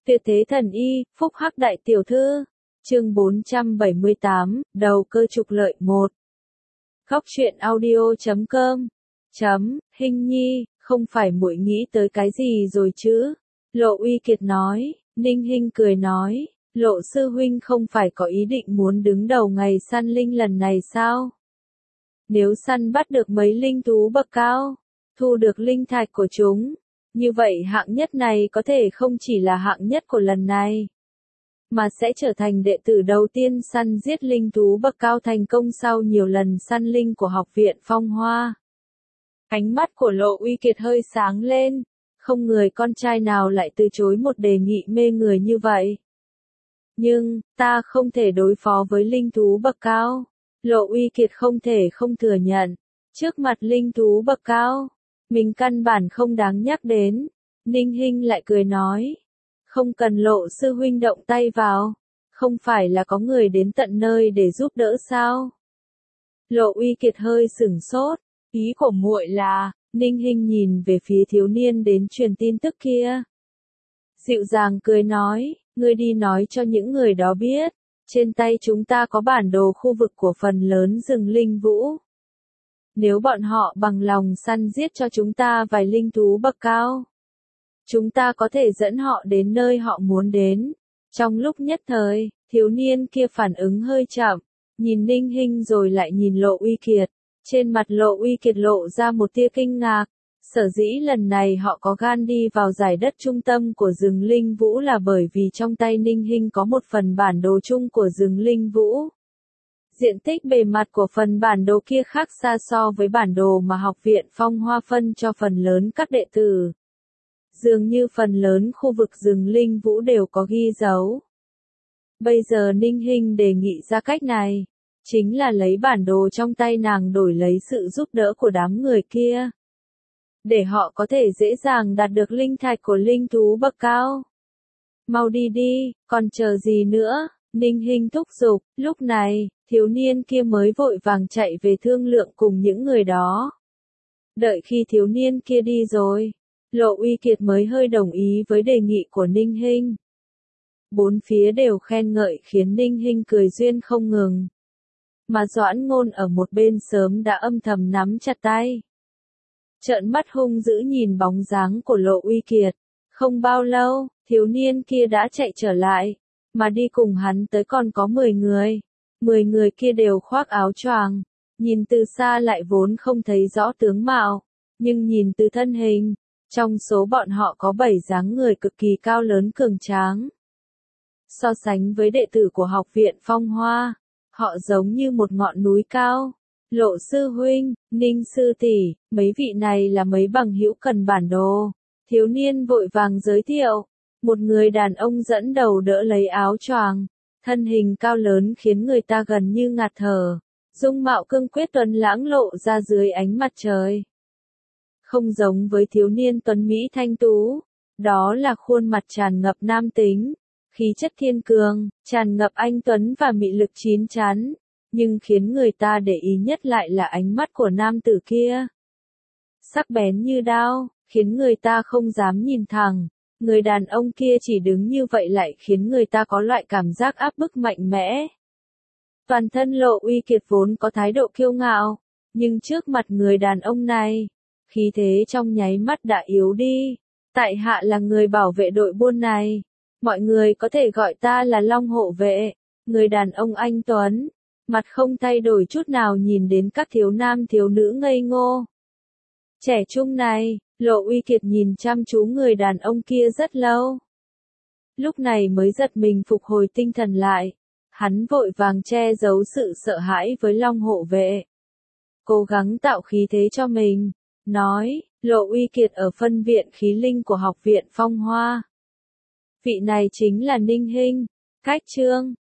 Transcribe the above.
Tuyệt thế thần y, phúc hắc đại tiểu thư. Chương 478, đầu cơ trục lợi 1. Góc truyện audio.com. Hình nhi, không phải muội nghĩ tới cái gì rồi chứ? Lộ Uy Kiệt nói. Ninh Hinh cười nói, Lộ sư huynh không phải có ý định muốn đứng đầu ngày săn linh lần này sao? Nếu săn bắt được mấy linh thú bậc cao, thu được linh thạch của chúng, như vậy hạng nhất này có thể không chỉ là hạng nhất của lần này, mà sẽ trở thành đệ tử đầu tiên săn giết linh thú bậc cao thành công sau nhiều lần săn linh của học viện Phong Hoa. Ánh mắt của Lộ Uy Kiệt hơi sáng lên, không người con trai nào lại từ chối một đề nghị mê người như vậy. Nhưng, ta không thể đối phó với linh thú bậc cao. Lộ Uy Kiệt không thể không thừa nhận, trước mặt linh thú bậc cao, mình căn bản không đáng nhắc đến. Ninh Hinh lại cười nói, không cần Lộ sư huynh động tay vào, không phải là có người đến tận nơi để giúp đỡ sao? Lộ Uy Kiệt hơi sửng sốt, ý của muội là, Ninh Hinh nhìn về phía thiếu niên đến truyền tin tức kia. Dịu dàng cười nói, ngươi đi nói cho những người đó biết, trên tay chúng ta có bản đồ khu vực của phần lớn rừng linh vũ. Nếu bọn họ bằng lòng săn giết cho chúng ta vài linh thú bậc cao, chúng ta có thể dẫn họ đến nơi họ muốn đến. Trong lúc nhất thời, thiếu niên kia phản ứng hơi chậm, nhìn Ninh Hinh rồi lại nhìn Lộ Uy Kiệt. Trên mặt Lộ Uy Kiệt lộ ra một tia kinh ngạc. Sở dĩ lần này họ có gan đi vào giải đất trung tâm của rừng linh vũ là bởi vì trong tay Ninh Hinh có một phần bản đồ chung của rừng linh vũ. Diện tích bề mặt của phần bản đồ kia khác xa so với bản đồ mà học viện Phong Hoa phân cho phần lớn các đệ tử. Dường như phần lớn khu vực rừng linh vũ đều có ghi dấu. Bây giờ Ninh Hinh đề nghị ra cách này, chính là lấy bản đồ trong tay nàng đổi lấy sự giúp đỡ của đám người kia, để họ có thể dễ dàng đạt được linh thạch của linh thú bậc cao. Mau đi đi, còn chờ gì nữa? Ninh Hinh thúc giục. Lúc này, thiếu niên kia mới vội vàng chạy về thương lượng cùng những người đó. Đợi khi thiếu niên kia đi rồi, Lộ Uy Kiệt mới hơi đồng ý với đề nghị của Ninh Hinh. Bốn phía đều khen ngợi khiến Ninh Hinh cười duyên không ngừng. Mà Doãn Ngôn ở một bên sớm đã âm thầm nắm chặt tay, trợn mắt hung dữ nhìn bóng dáng của Lộ Uy Kiệt. Không bao lâu, thiếu niên kia đã chạy trở lại, mà đi cùng hắn tới còn có 10 người. 10 người kia đều khoác áo choàng, nhìn từ xa lại vốn không thấy rõ tướng mạo, nhưng nhìn từ thân hình, trong số bọn họ có 7 dáng người cực kỳ cao lớn cường tráng. So sánh với đệ tử của học viện Phong Hoa, họ giống như một ngọn núi cao. Lộ sư huynh, Ninh sư tỷ, mấy vị này là mấy bằng hữu cần bản đồ. Thiếu niên vội vàng giới thiệu. Một người đàn ông dẫn đầu đỡ lấy áo choàng, thân hình cao lớn khiến người ta gần như ngạt thở. Dung mạo cương quyết tuấn lãng lộ ra dưới ánh mặt trời. Không giống với thiếu niên tuấn mỹ thanh tú, đó là khuôn mặt tràn ngập nam tính, khí chất thiên cường, tràn ngập anh tuấn và mị lực chín chắn. Nhưng khiến người ta để ý nhất lại là ánh mắt của nam tử kia. Sắc bén như đao, khiến người ta không dám nhìn thẳng. Người đàn ông kia chỉ đứng như vậy lại khiến người ta có loại cảm giác áp bức mạnh mẽ. Toàn thân Lộ Uy Kiệt vốn có thái độ kiêu ngạo, nhưng trước mặt người đàn ông này, khí thế trong nháy mắt đã yếu đi. Tại hạ là người bảo vệ đội buôn này. Mọi người có thể gọi ta là Long hộ vệ. Người đàn ông anh tuấn, mặt không thay đổi chút nào nhìn đến các thiếu nam thiếu nữ ngây ngô. Trẻ trung này, Lộ Uy Kiệt nhìn chăm chú người đàn ông kia rất lâu. Lúc này mới giật mình phục hồi tinh thần lại. Hắn vội vàng che giấu sự sợ hãi với Long hộ vệ. Cố gắng tạo khí thế cho mình. Nói, Lộ Uy Kiệt ở phân viện khí linh của học viện Phong Hoa. Vị này chính là Ninh Hinh. Cách chương